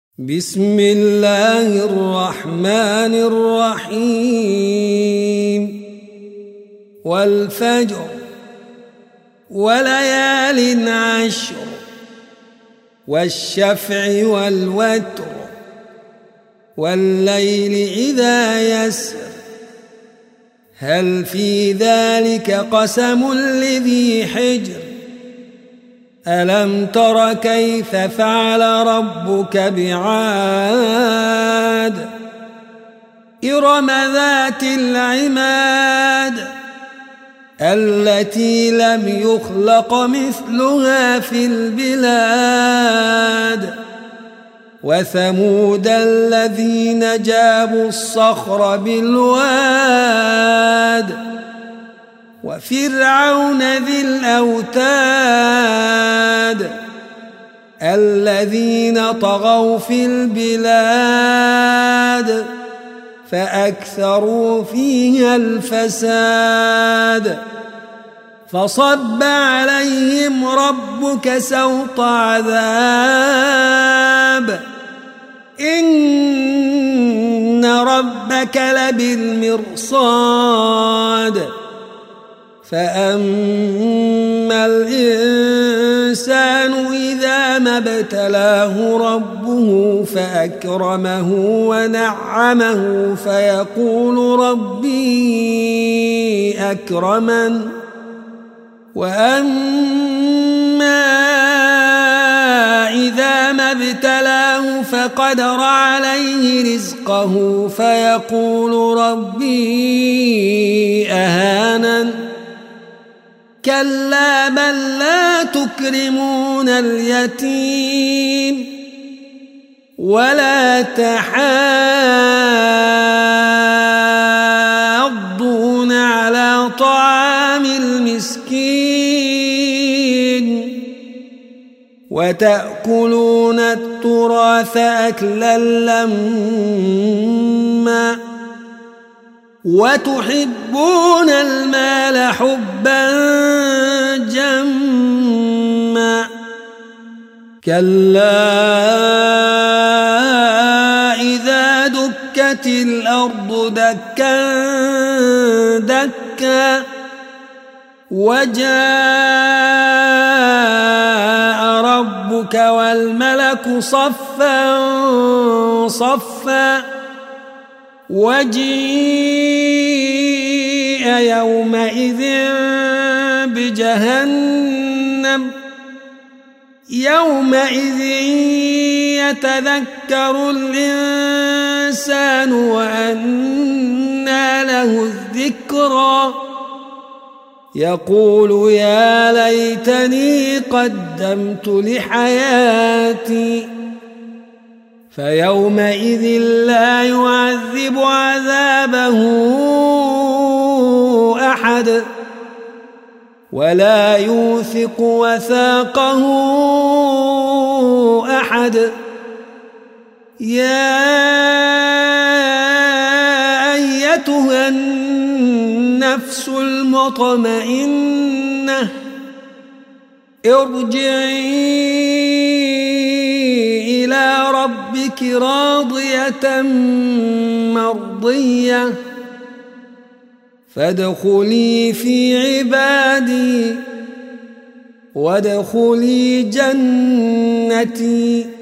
بسم الله الرحمن الرحيم والفجر وليال عشر والشفع والوتر والليل إذا يسر هل في ذلك قسم لذي حجر ألم تر كيف فعل ربك بعاد إرم ذات العماد التي لم يخلق مثلها في البلاد وثمود الذين جابوا الصخر بالواد وفرعون ذي الأوتاد الذين طغوا في البلاد فأكثروا فيها الفساد فصب عليهم ربك سوط عذاب إن ربك لبالمرصاد فأما الإنسان إذا ما ابتلاه ربه فأكرمه ونعمه فيقول ربي أكرمن وأما إذا ما ابتلاه فقدر عليه رزقه فيقول ربي أهانن كلا بل لا تكرمون اليتيم ولا تحاضون على طعام المسكين وتأكلون التراث أكلا لما وتحبون المال حبا جما كلا إذا دكت الأرض دكا دكا وجاء ربك والملك صفا صفا وجيء يومئذ بجهنم يومئذ يتذكر الإنسان وأنى له الذكرى يقول يا ليتني قدمت لحياتي فيومئذ لا يعذب عذابه أحد ولا يوثق وثاقه أحد يا أيتها النفس المطمئنة ارجعي إلى ربك راضية مرضية فادخلي في عبادي وادخلي جنتي